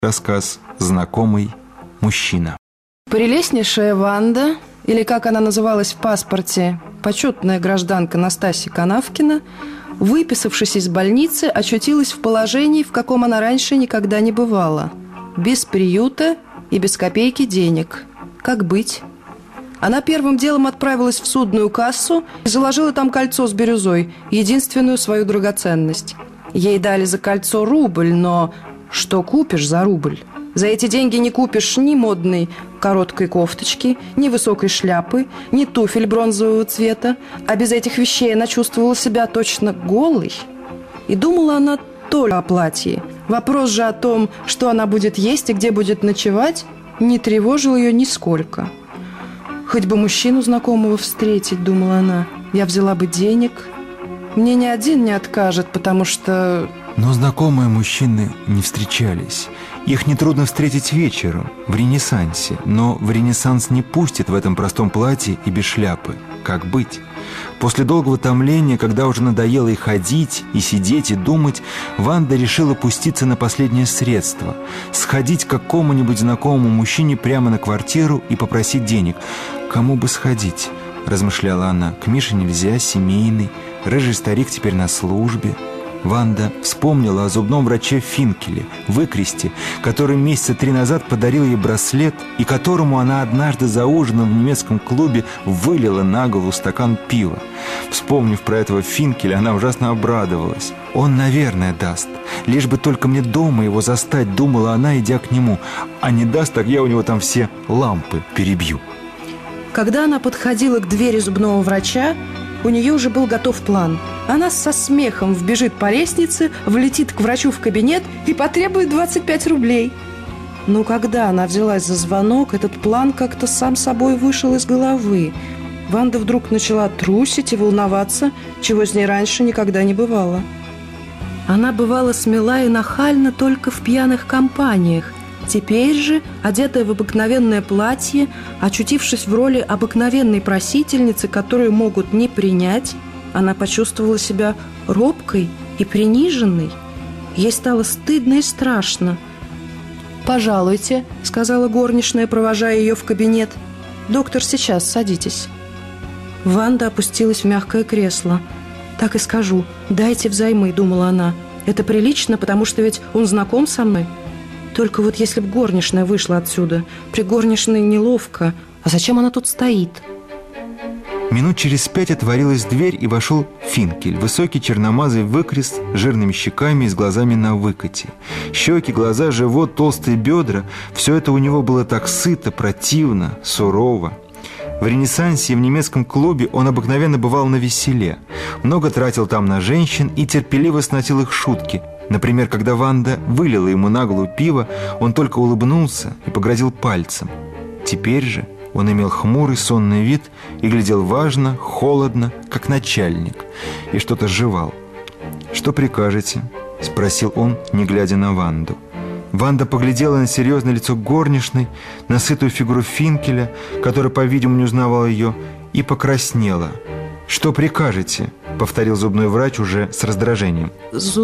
Рассказ «Знакомый мужчина». Прелестнейшая Ванда, или как она называлась в паспорте, почетная гражданка Настасья Канавкина, выписавшись из больницы, очутилась в положении, в каком она раньше никогда не бывала. Без приюта и без копейки денег. Как быть? Она первым делом отправилась в судную кассу и заложила там кольцо с бирюзой, единственную свою драгоценность. Ей дали за кольцо рубль, но что купишь за рубль? За эти деньги не купишь ни модной короткой кофточки, ни высокой шляпы, ни туфель бронзового цвета. А без этих вещей она чувствовала себя точно голой. И думала она только о платье. Вопрос же о том, что она будет есть и где будет ночевать, не тревожил ее нисколько. «Хоть бы мужчину знакомого встретить», — думала она, — «я взяла бы денег. Мне ни один не откажет, потому что...» Но знакомые мужчины не встречались. Их нетрудно встретить вечером, в Ренессансе. Но в Ренессанс не пустит в этом простом платье и без шляпы. Как быть? После долгого томления, когда уже надоело и ходить, и сидеть, и думать, Ванда решила пуститься на последнее средство. Сходить к какому-нибудь знакомому мужчине прямо на квартиру и попросить денег. «Кому бы сходить?» – размышляла она. «К Мише нельзя, семейный. Рыжий старик теперь на службе». Ванда вспомнила о зубном враче Финкеле, выкресте, который месяца 3 назад подарил ей браслет и которому она однажды за ужином в немецком клубе вылила на голову стакан пива. Вспомнив про этого Финкеля, она ужасно обрадовалась. «Он, наверное, даст. Лишь бы только мне дома его застать», — думала она, идя к нему. «А не даст, так я у него там все лампы перебью». Когда она подходила к двери зубного врача, у нее уже был готов план. Она со смехом вбежит по лестнице, влетит к врачу в кабинет и потребует 25 рублей. Но когда она взялась за звонок, этот план как-то сам собой вышел из головы. Ванда вдруг начала трусить и волноваться, чего с ней раньше никогда не бывало. Она бывала смела и нахальна только в пьяных компаниях. Теперь же, одетая в обыкновенное платье, очутившись в роли обыкновенной просительницы, которую могут не принять, она почувствовала себя робкой и приниженной. Ей стало стыдно и страшно. «Пожалуйте», — сказала горничная, провожая ее в кабинет. «Доктор, сейчас, садитесь». Ванда опустилась в мягкое кресло. «Так и скажу, дайте взаймы», — думала она. «Это прилично, потому что ведь он знаком со мной. Только вот если бы горничная вышла отсюда, при горничной неловко. А зачем она тут стоит?» Минут через 5 отворилась дверь, и вошел Финкель, высокий черномазый выкрест с жирными щеками и с глазами на выкате. Щеки, глаза, живот, толстые бедра – все это у него было так сыто, противно, сурово. В Ренессансе и в немецком клубе он обыкновенно бывал навеселе. Много тратил там на женщин и терпеливо сносил их шутки. Например, когда Ванда вылила ему на голову пиво, он только улыбнулся и погрозил пальцем. Теперь же он имел хмурый сонный вид и глядел важно, холодно, как начальник, и что-то жевал. «Что прикажете?» – спросил он, не глядя на Ванду. Ванда поглядела на серьезное лицо горничной, на сытую фигуру Финкеля, который, по-видимому, не узнавал ее, и покраснела. «Что прикажете?» – повторил зубной врач уже с раздражением.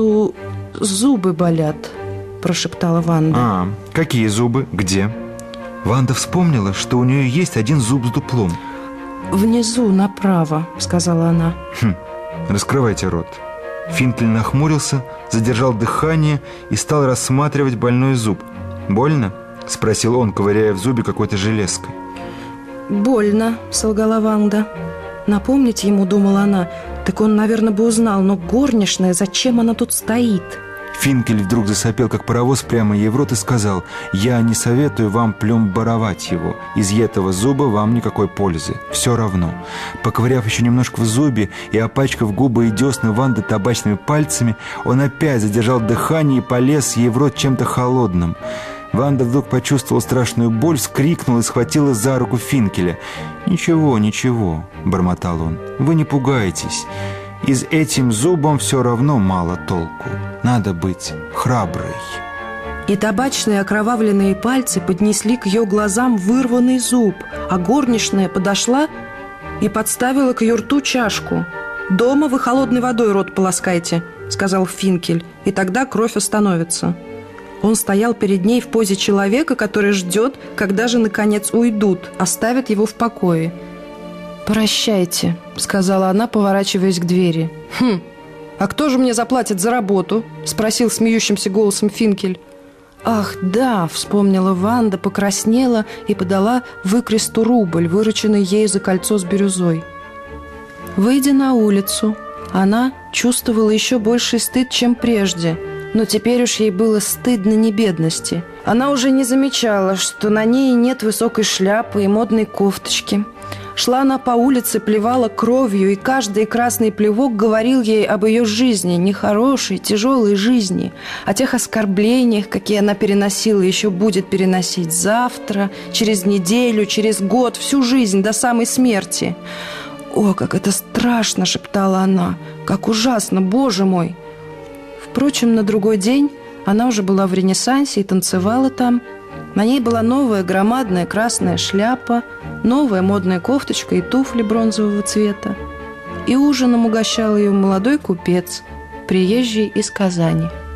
«Зубы болят», – прошептала Ванда. «А, какие зубы? Где?» Ванда вспомнила, что у нее есть один зуб с дуплом. «Внизу, направо», – сказала она. Раскрывайте рот». Финкель нахмурился, задержал дыхание и стал рассматривать больной зуб. «Больно?» – спросил он, ковыряя в зубе какой-то железкой. «Больно», – солгала Ванда. Напомнить ему, думала она, так он, наверное, бы узнал, но горничная, зачем она тут стоит? Финкель вдруг засопел, как паровоз, прямо ей в рот и сказал: «Я не советую вам пломбировать его. Из этого зуба вам никакой пользы. Все равно». Поковыряв еще немножко в зубе и опачкав губы и десны Ванды табачными пальцами, он опять задержал дыхание и полез ей в рот чем-то холодным. Ванда вдруг почувствовала страшную боль, вскрикнула и схватила за руку Финкеля. «Ничего, ничего», — бормотал он, — «вы не пугайтесь. Из этим зубом все равно мало толку. Надо быть храброй». И табачные окровавленные пальцы поднесли к ее глазам вырванный зуб, а горничная подошла и подставила к ее рту чашку. «Дома вы холодной водой рот полоскайте», — сказал Финкель, — «и тогда кровь остановится». Он стоял перед ней в позе человека, который ждет, когда же, наконец, уйдут, оставят его в покое. «Прощайте», — сказала она, поворачиваясь к двери. «А кто же мне заплатит за работу?» — спросил смеющимся голосом Финкель. «Ах, да», — вспомнила Ванда, покраснела и подала выкресту рубль, вырученный ею за кольцо с бирюзой. Выйдя на улицу, она чувствовала еще больший стыд, чем прежде, но теперь уж ей было стыдно не бедности. Она уже не замечала, что на ней нет высокой шляпы и модной кофточки. Шла она по улице, плевала кровью, и каждый красный плевок говорил ей об ее жизни, нехорошей, тяжелой жизни, о тех оскорблениях, какие она переносила и еще будет переносить завтра, через неделю, через год, всю жизнь, до самой смерти. «О, как это страшно!» — шептала она. «Как ужасно, Боже мой!» Впрочем, на другой день она уже была в Ренессансе и танцевала там. На ней была новая громадная красная шляпа, новая модная кофточка и туфли бронзового цвета. И ужином угощал ее молодой купец, приезжий из Казани.